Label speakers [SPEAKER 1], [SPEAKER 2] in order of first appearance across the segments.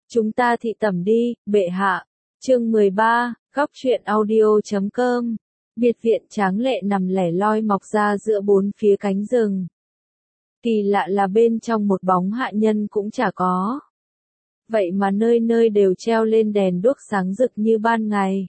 [SPEAKER 1] Chúng ta thị tẩm đi, bệ hạ. Chương 13, góc truyện audio.com. Biệt viện tráng lệ nằm lẻ loi mọc ra giữa bốn phía cánh rừng. Kỳ lạ là bên trong một bóng hạ nhân cũng chả có. Vậy mà nơi nơi đều treo lên đèn đuốc sáng rực như ban ngày.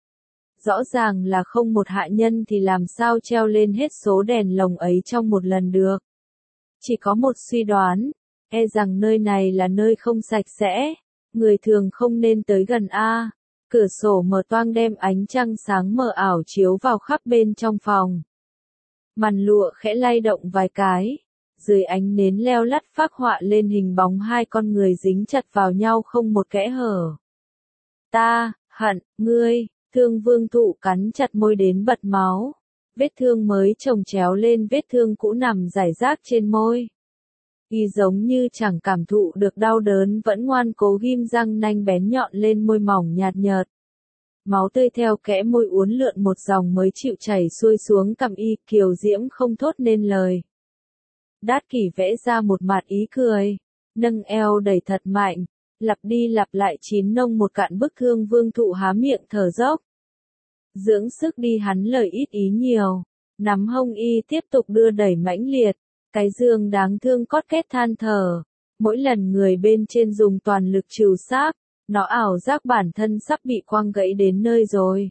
[SPEAKER 1] Rõ ràng là không một hạ nhân thì làm sao treo lên hết số đèn lồng ấy trong một lần được. Chỉ có một suy đoán, e rằng nơi này là nơi không sạch sẽ, người thường không nên tới gần a. Cửa sổ mở toang đem ánh trăng sáng mờ ảo chiếu vào khắp bên trong phòng. Màn lụa khẽ lay động vài cái, dưới ánh nến leo lắt phác họa lên hình bóng hai con người dính chặt vào nhau không một kẽ hở. Ta, hận, ngươi, Thương Vương Thụ cắn chặt môi đến bật máu. Vết thương mới chồng chéo lên vết thương cũ nằm rải rác trên môi. Y giống như chẳng cảm thụ được đau đớn vẫn ngoan cố ghim răng nanh bén nhọn lên môi mỏng nhạt nhợt. Máu tươi theo kẽ môi uốn lượn một dòng mới chịu chảy xuôi xuống cằm y, kiều diễm không thốt nên lời. Đát Kỷ vẽ ra một mặt ý cười, nâng eo đẩy thật mạnh, lặp đi lặp lại chín nông một cạn bức Thương Vương Thụ há miệng thở dốc. Dưỡng sức đi, hắn lời ít ý nhiều, nắm hông y tiếp tục đưa đẩy mãnh liệt. Cái dương đáng thương cót két than thở, mỗi lần người bên trên dùng toàn lực trừ xác, nó ảo giác bản thân sắp bị quăng gãy đến nơi rồi.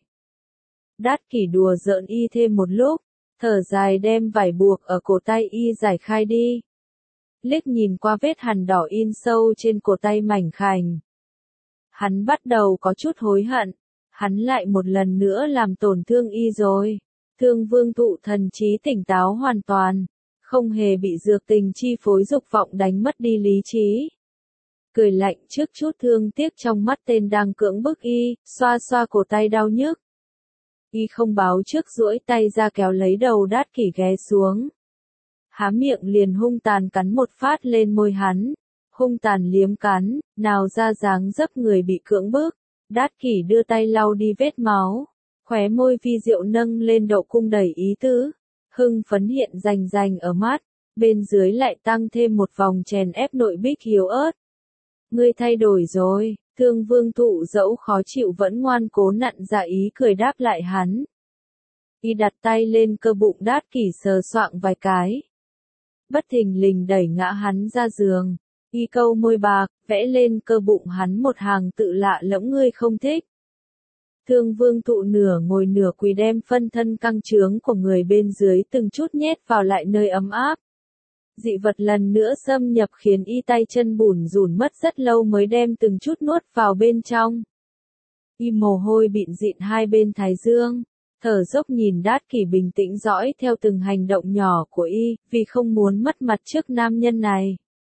[SPEAKER 1] Đát Kỷ đùa giỡn y thêm một lúc, thở dài đem vải buộc ở cổ tay y giải khai đi. Liếc nhìn qua vết hằn đỏ in sâu trên cổ tay mảnh khảnh. Hắn bắt đầu có chút hối hận, hắn lại một lần nữa làm tổn thương y rồi. Thương Vương Thụ thần trí tỉnh táo hoàn toàn, không hề bị dược tình chi phối dục vọng đánh mất đi lý trí. Cười lạnh trước chút thương tiếc trong mắt tên đang cưỡng bức y, xoa xoa cổ tay đau nhức. Y không báo trước duỗi tay ra kéo lấy đầu Đát Kỷ ghé xuống. Há miệng liền hung tàn cắn một phát lên môi hắn. Hung tàn liếm cắn, nào ra dáng dấp người bị cưỡng bức. Đát Kỷ đưa tay lau đi vết máu. Khóe môi vi diệu nâng lên độ cung đầy ý tứ. Hưng phấn hiện rành rành ở mắt, bên dưới lại tăng thêm một vòng chèn ép nội bích yếu ớt. Ngươi thay đổi rồi, Thương Vương Thụ dẫu khó chịu vẫn ngoan cố nặn ra ý cười đáp lại hắn. Y đặt tay lên cơ bụng Đát Kỷ sờ soạng vài cái. Bất thình lình đẩy ngã hắn ra giường, y câu môi bạc, vẽ lên cơ bụng hắn một hàng tự lạ lẫm ngươi không thích. Thương Vương Thụ nửa ngồi nửa quỳ đem phân thân căng trướng của người bên dưới từng chút nhét vào lại nơi ấm áp. Dị vật lần nữa xâm nhập khiến y tay chân bủn rủn mất rất lâu mới đem từng chút nuốt vào bên trong. Y mồ hôi bịn dịn hai bên thái dương, thở dốc nhìn Đát Kỷ bình tĩnh dõi theo từng hành động nhỏ của y, vì không muốn mất mặt trước nam nhân này.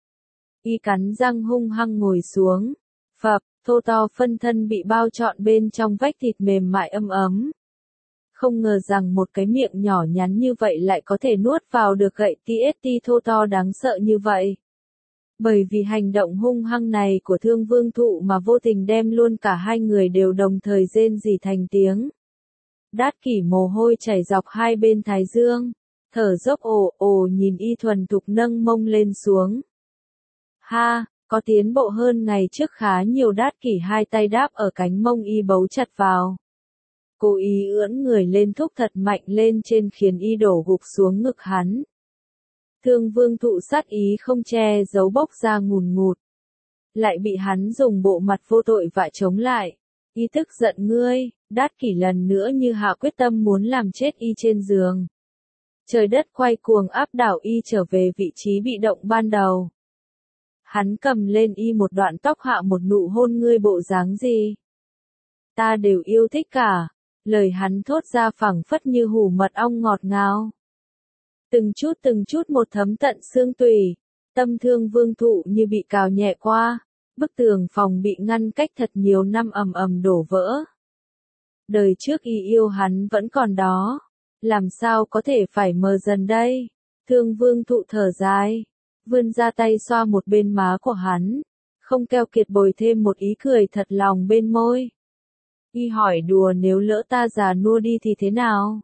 [SPEAKER 1] Y cắn răng hung hăng ngồi xuống, phập. Thô to phân thân bị bao trọn bên trong vách thịt mềm mại ấm ấm. Không ngờ rằng một cái miệng nhỏ nhắn như vậy lại có thể nuốt vào được gậy TST thô to đáng sợ như vậy. Bởi vì hành động hung hăng này của Thương Vương Thụ mà vô tình đem luôn cả hai người đều đồng thời rên rỉ thành tiếng. Đát Kỷ mồ hôi chảy dọc hai bên thái dương, thở dốc ồ ồ nhìn y thuần thục nâng mông lên xuống. Ha! Có tiến bộ hơn ngày trước khá nhiều. Đát Kỷ hai tay đáp ở cánh mông y bấu chặt vào. Cố ý ưỡn người lên thúc thật mạnh lên trên khiến y đổ gục xuống ngực hắn. Thương Vương Thụ sát ý không che giấu bốc ra ngùn ngụt. Lại bị hắn dùng bộ mặt vô tội vạ chống lại. Y tức giận ngươi, Đát Kỷ lần nữa như hạ quyết tâm muốn làm chết y trên giường. Trời đất quay cuồng áp đảo y trở về vị trí bị động ban đầu. Hắn cầm lên y một đoạn tóc hạ một nụ hôn ngươi bộ dáng gì? Ta đều yêu thích cả. Lời hắn thốt ra phảng phất như hủ mật ong ngọt ngào. Từng chút một thấm tận xương tủy. Tâm Thương Vương Thụ như bị cào nhẹ qua. Bức tường phòng bị ngăn cách thật nhiều năm ầm ầm đổ vỡ. Đời trước y yêu hắn vẫn còn đó. Làm sao có thể phải mờ dần đây? Thương Vương Thụ thở dài. Vươn ra tay xoa một bên má của hắn, không keo kiệt bồi thêm một ý cười thật lòng bên môi. Y hỏi đùa nếu lỡ ta già nua đi thì thế nào?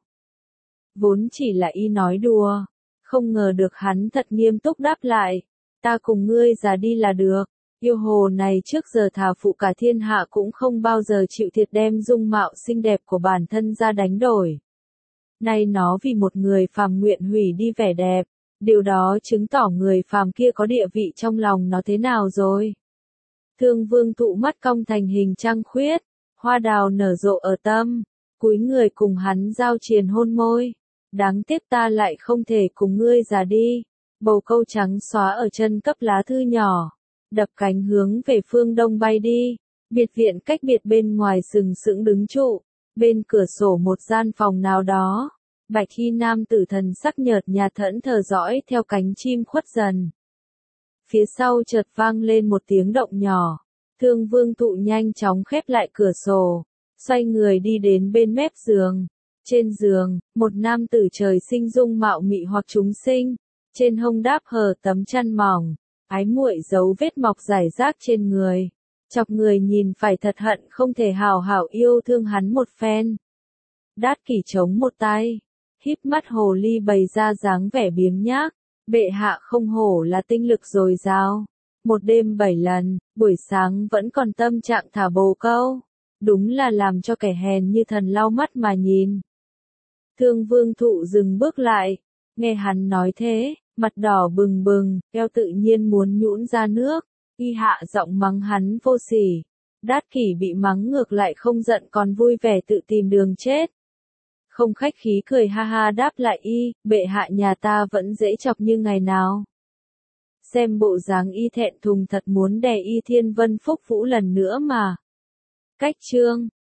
[SPEAKER 1] Vốn chỉ là y nói đùa, không ngờ được hắn thật nghiêm túc đáp lại, ta cùng ngươi già đi là được. Yêu hồ này trước giờ thà phụ cả thiên hạ cũng không bao giờ chịu thiệt đem dung mạo xinh đẹp của bản thân ra đánh đổi. Nay nó vì một người phàm nguyện hủy đi vẻ đẹp, điều đó chứng tỏ người phàm kia có địa vị trong lòng nó thế nào rồi. Thương Vương Thụ mắt cong thành hình trăng khuyết, hoa đào nở rộ ở tâm, cúi người cùng hắn giao triền hôn môi. Đáng tiếc ta lại không thể cùng ngươi già đi. Bầu câu trắng xóa ở chân cấp lá thư nhỏ, đập cánh hướng về phương đông bay đi. Biệt viện cách biệt bên ngoài sừng sững đứng trụ, bên cửa sổ một gian phòng nào đó. Bạch y nam tử thần sắc nhợt nhạt thẫn thờ dõi theo cánh chim khuất dần. Phía sau chợt vang lên một tiếng động nhỏ. Thương Vương Thụ nhanh chóng khép lại cửa sổ, xoay người đi đến bên mép giường. Trên giường, một nam tử trời sinh dung mạo mị hoặc chúng sinh, trên hông đáp hở tấm chăn mỏng, ái muội dấu vết mọc rải rác trên người, chọc người nhìn phải thật hận không thể hào hảo yêu thương hắn một phen. Đát Kỷ chống một tay, híp mắt hồ ly bày ra dáng vẻ biếng nhác, bệ hạ không hổ là tinh lực dồi dào. Một đêm 7 lần, buổi sáng vẫn còn tâm trạng thả bồ câu, đúng là làm cho kẻ hèn như thần lau mắt mà nhìn. Thương Vương Thụ dừng bước lại, nghe hắn nói thế, mặt đỏ bừng bừng, eo tự nhiên muốn nhũn ra nước, y hạ giọng mắng hắn vô sỉ. Đát Kỷ bị mắng ngược lại không giận còn vui vẻ tự tìm đường chết. Không khách khí cười ha ha đáp lại y, bệ hạ nhà ta vẫn dễ chọc như ngày nào. Xem bộ dáng y thẹn thùng thật muốn đè y Thiên Vân Phúc Vũ lần nữa mà. Cách chương